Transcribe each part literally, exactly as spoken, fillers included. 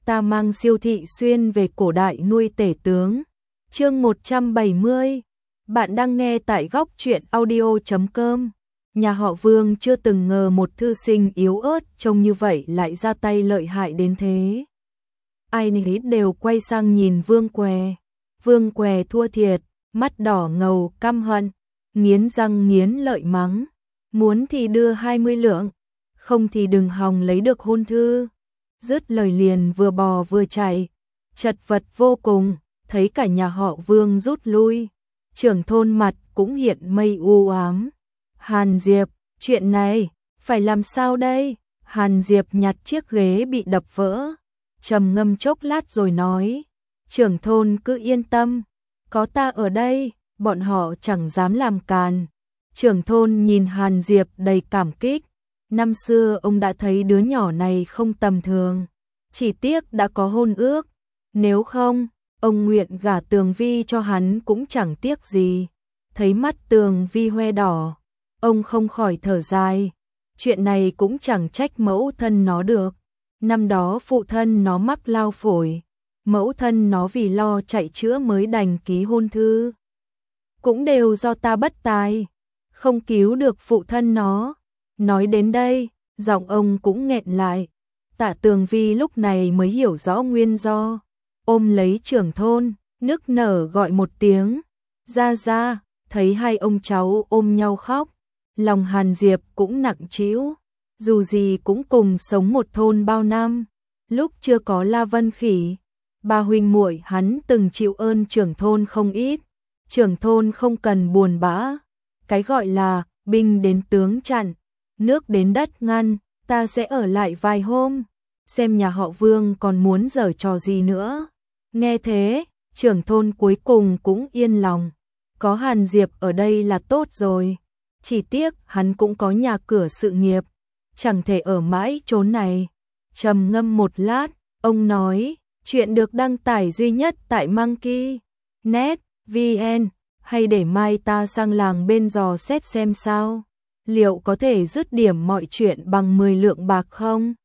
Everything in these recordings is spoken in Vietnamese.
ta mang Siêu thị xuyên về cổ đại nuôi tể tướng. Chương một trăm bảy mươi. Bạn đang nghe tại góc truyện audio chấm com. Nhà họ Vương chưa từng ngờ một thư sinh yếu ớt trông như vậy lại ra tay lợi hại đến thế. Ai nấy đều quay sang nhìn Vương Què. Vương Què thua thiệt, mắt đỏ ngầu căm hận, nghiến răng nghiến lợi mắng. Muốn thì đưa hai mươi lượng, không thì đừng hòng lấy được hôn thư. Dứt lời liền vừa bò vừa chạy, chật vật vô cùng, thấy cả nhà họ Vương rút lui. Trưởng thôn mặt cũng hiện mây u ám. Hàn Diệp, chuyện này, phải làm sao đây? Hàn Diệp nhặt chiếc ghế bị đập vỡ, trầm ngâm chốc lát rồi nói, trưởng thôn cứ yên tâm, có ta ở đây, bọn họ chẳng dám làm càn. Trưởng thôn nhìn Hàn Diệp đầy cảm kích, năm xưa ông đã thấy đứa nhỏ này không tầm thường, chỉ tiếc đã có hôn ước, nếu không, ông nguyện gả Tường Vi cho hắn cũng chẳng tiếc gì. Thấy mắt Tường Vi hoe đỏ, ông không khỏi thở dài, chuyện này cũng chẳng trách mẫu thân nó được. Năm đó phụ thân nó mắc lao phổi, mẫu thân nó vì lo chạy chữa mới đành ký hôn thư. Cũng đều do ta bất tài, không cứu được phụ thân nó. Nói đến đây, giọng ông cũng nghẹn lại. Tạ Tường Vi lúc này mới hiểu rõ nguyên do, ôm lấy trưởng thôn, nức nở gọi một tiếng, ra ra. Thấy hai ông cháu ôm nhau khóc, lòng Hàn Diệp cũng nặng trĩu. Dù gì cũng cùng sống một thôn bao năm, lúc chưa có La Vân Khỉ, ba huynh muội hắn từng chịu ơn trưởng thôn không ít. Trưởng thôn không cần buồn bã, cái gọi là binh đến tướng chặn, nước đến đất ngăn, ta sẽ ở lại vài hôm, xem nhà họ Vương còn muốn giở trò gì nữa. Nghe thế, trưởng thôn cuối cùng cũng yên lòng, có Hàn Diệp ở đây là tốt rồi, chỉ tiếc hắn cũng có nhà cửa sự nghiệp, chẳng thể ở mãi chốn này. Trầm ngâm một lát, ông nói, chuyện được đăng tải duy nhất tại Monkey net vn, hay để mai ta sang làng bên dò xét xem sao, liệu có thể dứt điểm mọi chuyện bằng mười lượng bạc không?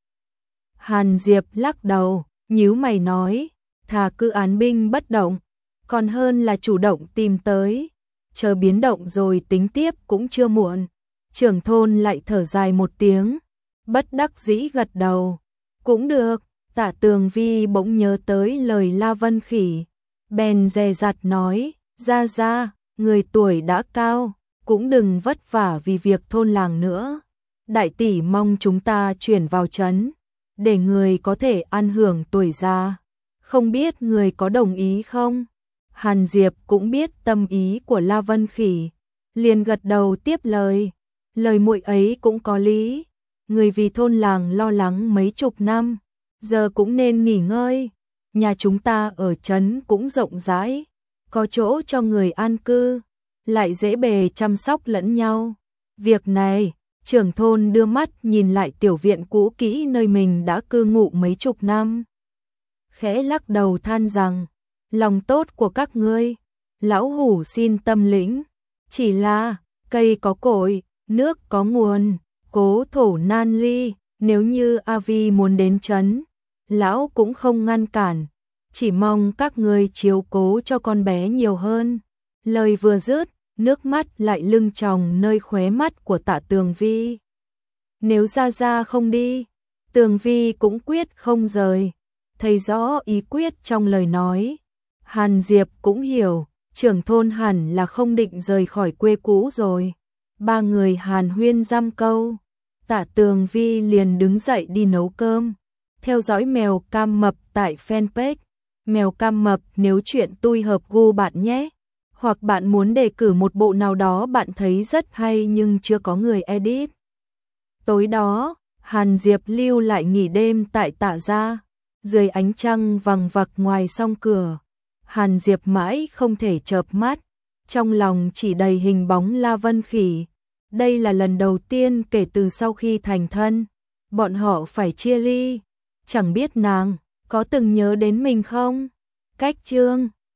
Hàn Diệp lắc đầu, nhíu mày nói, thà cứ án binh bất động, còn hơn là chủ động tìm tới, chờ biến động rồi tính tiếp cũng chưa muộn. Trưởng thôn lại thở dài một tiếng, bất đắc dĩ gật đầu, cũng được. Tạ Tường Vi bỗng nhớ tới lời La Vân Khỉ, bèn dè dặt nói, ra ra, người tuổi đã cao, cũng đừng vất vả vì việc thôn làng nữa. Đại tỷ mong chúng ta chuyển vào trấn, để người có thể ăn hưởng tuổi già, không biết người có đồng ý không? Hàn Diệp cũng biết tâm ý của La Vân Khỉ, liền gật đầu tiếp lời, lời muội ấy cũng có lý, người vì thôn làng lo lắng mấy chục năm, giờ cũng nên nghỉ ngơi. Nhà chúng ta ở trấn cũng rộng rãi, có chỗ cho người an cư, lại dễ bề chăm sóc lẫn nhau. Việc này, trưởng thôn đưa mắt nhìn lại tiểu viện cũ kỹ nơi mình đã cư ngụ mấy chục năm, khẽ lắc đầu than rằng, lòng tốt của các ngươi, lão hủ xin tâm lĩnh, chỉ là cây có cội, nước có nguồn, cố thổ nan ly, nếu như A Vi muốn đến trấn, lão cũng không ngăn cản, chỉ mong các ngươi chiếu cố cho con bé nhiều hơn. Lời vừa dứt, nước mắt lại lưng tròng nơi khóe mắt của Tạ Tường Vi. Nếu ra ra không đi, Tường Vi cũng quyết không rời. Thấy rõ ý quyết trong lời nói, Hàn Diệp cũng hiểu, trưởng thôn hẳn là không định rời khỏi quê cũ rồi. Ba người hàn huyên dăm câu, Tạ Tường Vi liền đứng dậy đi nấu cơm. Theo dõi Mèo Cam Mập tại fanpage Mèo Cam Mập nếu chuyện tui hợp gu bạn nhé. Hoặc bạn muốn đề cử một bộ nào đó bạn thấy rất hay nhưng chưa có người edit. Tối đó, Hàn Diệp lưu lại nghỉ đêm tại Tạ gia, dưới ánh trăng vằng vặc ngoài song cửa. Hàn Diệp mãi không thể chợp mắt, trong lòng chỉ đầy hình bóng La Vân Khỉ. Đây là lần đầu tiên kể từ sau khi thành thân, bọn họ phải chia ly. Chẳng biết nàng có từng nhớ đến mình không? Cách chương